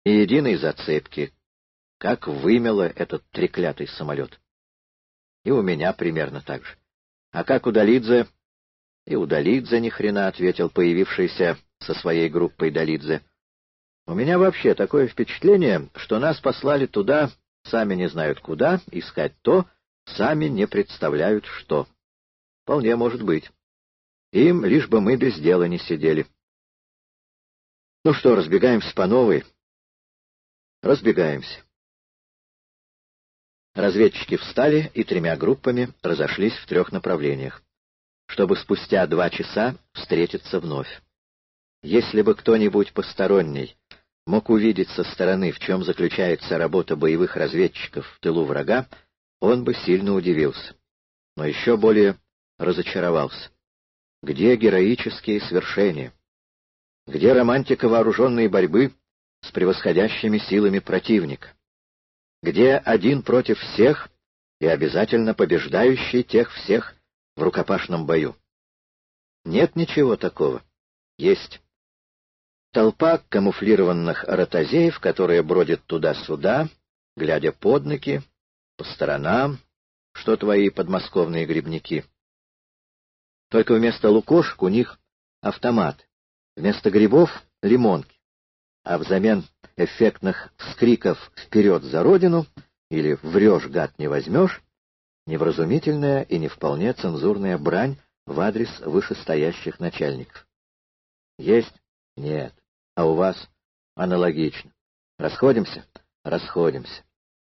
Ни единой зацепки, как вымело этот треклятый самолет. И у меня примерно так же. А как у Долидзе? И у Долидзе ни хрена, — ответил появившийся со своей группой Долидзе. У меня вообще такое впечатление, что нас послали туда, сами не знают куда, искать то, сами не представляют что. Вполне может быть. Им лишь бы мы без дела не сидели. Ну что, разбегаемся по новой? Разбегаемся. Разведчики встали и 3 группами разошлись в 3 направлениях, чтобы спустя 2 часа встретиться вновь. Если бы кто-нибудь посторонний мог увидеть со стороны, в чем заключается работа боевых разведчиков в тылу врага, он бы сильно удивился, но еще более разочаровался. Где героические свершения? Где романтика вооруженной борьбы с превосходящими силами противника? Где один против всех и обязательно побеждающий тех всех в рукопашном бою? Нет ничего такого. Есть толпа камуфлированных ротозеев, которые бродят туда-сюда, глядя под ноги, по сторонам, что твои подмосковные грибники. Только вместо лукошек у них автомат, вместо грибов — лимонки, а взамен эффектных вскриков «Вперед за Родину!» или «Врешь, гад, не возьмешь!» невразумительная и не вполне цензурная брань в адрес вышестоящих начальников. Есть? Нет. А у вас? Аналогично. Расходимся? Расходимся.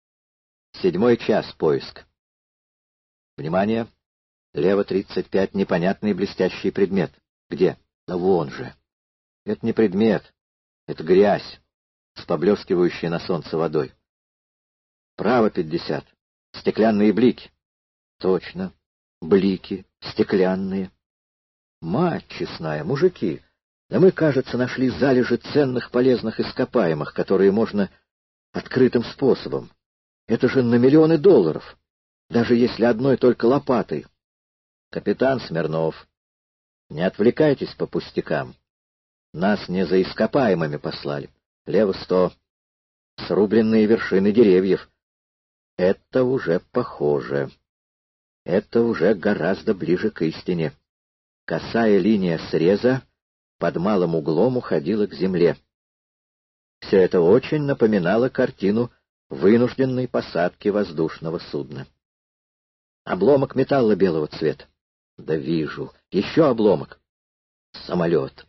7 час поиск. Внимание! Лево 35, непонятный блестящий предмет. Где? Да вон же. Это не предмет, это грязь, с поблескивающей на солнце водой. Право 50. Стеклянные блики. Точно. Блики, стеклянные. Мать честная, мужики, да мы, кажется, нашли залежи ценных полезных ископаемых, которые можно открытым способом. Это же на миллионы долларов, даже если одной только лопатой. Капитан Смирнов, не отвлекайтесь по пустякам. Нас не за ископаемыми послали. Лево 100. Срубленные вершины деревьев. Это уже похоже. Это уже гораздо ближе к истине. Косая линия среза под малым углом уходила к земле. Все это очень напоминало картину вынужденной посадки воздушного судна. Обломок металла белого цвета. Да вижу. Еще обломок. Самолет.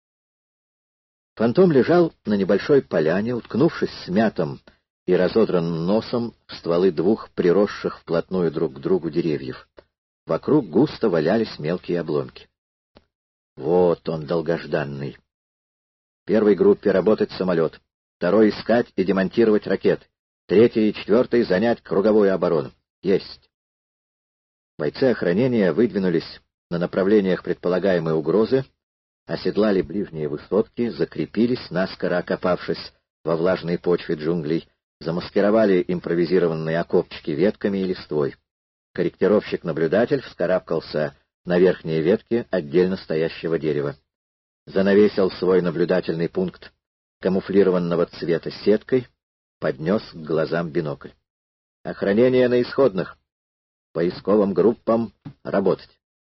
Фантом лежал на небольшой поляне, уткнувшись смятым и разодранным носом в стволы 2 приросших вплотную друг к другу деревьев. Вокруг густо валялись мелкие обломки. Вот он, долгожданный. 1 группе работать самолет, 2 искать и демонтировать ракеты, 3 и 4 занять круговую оборону. Есть. Бойцы охранения выдвинулись на направлениях предполагаемой угрозы, оседлали ближние высотки, закрепились, наскоро окопавшись во влажной почве джунглей, замаскировали импровизированные окопчики ветками и листвой. Корректировщик-наблюдатель вскарабкался на верхние ветки отдельно стоящего дерева. Занавесил свой наблюдательный пункт камуфлированного цвета сеткой, поднес к глазам бинокль. Охранение на исходных. Поисковым группам работать.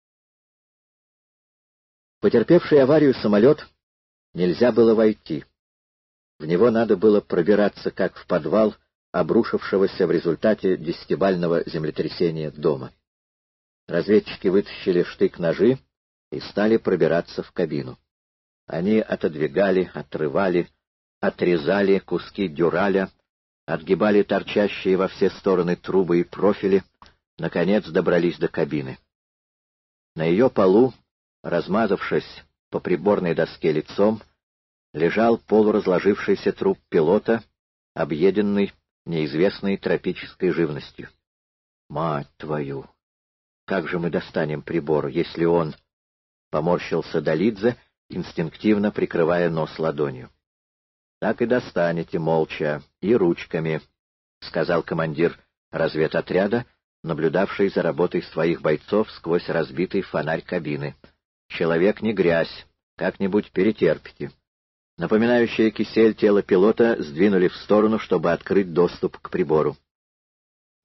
Потерпевший аварию самолет нельзя было войти. В него надо было пробираться, как в подвал обрушившегося в результате 10-бального землетрясения дома. Разведчики вытащили штык-ножи и стали пробираться в кабину. Они отодвигали, отрывали, отрезали куски дюраля, отгибали торчащие во все стороны трубы и профили, наконец добрались до кабины. На ее полу, размазавшись по приборной доске лицом, лежал полуразложившийся труп пилота, объеденный неизвестной тропической живностью. Мать твою! Как же мы достанем прибор, если он... Поморщился Долидзе, инстинктивно прикрывая нос ладонью. Так и достанете молча и ручками, — сказал командир разведотряда, наблюдавший за работой своих бойцов сквозь разбитый фонарь кабины. Человек не грязь, как-нибудь перетерпите. Напоминающее кисель тело пилота сдвинули в сторону, чтобы открыть доступ к прибору.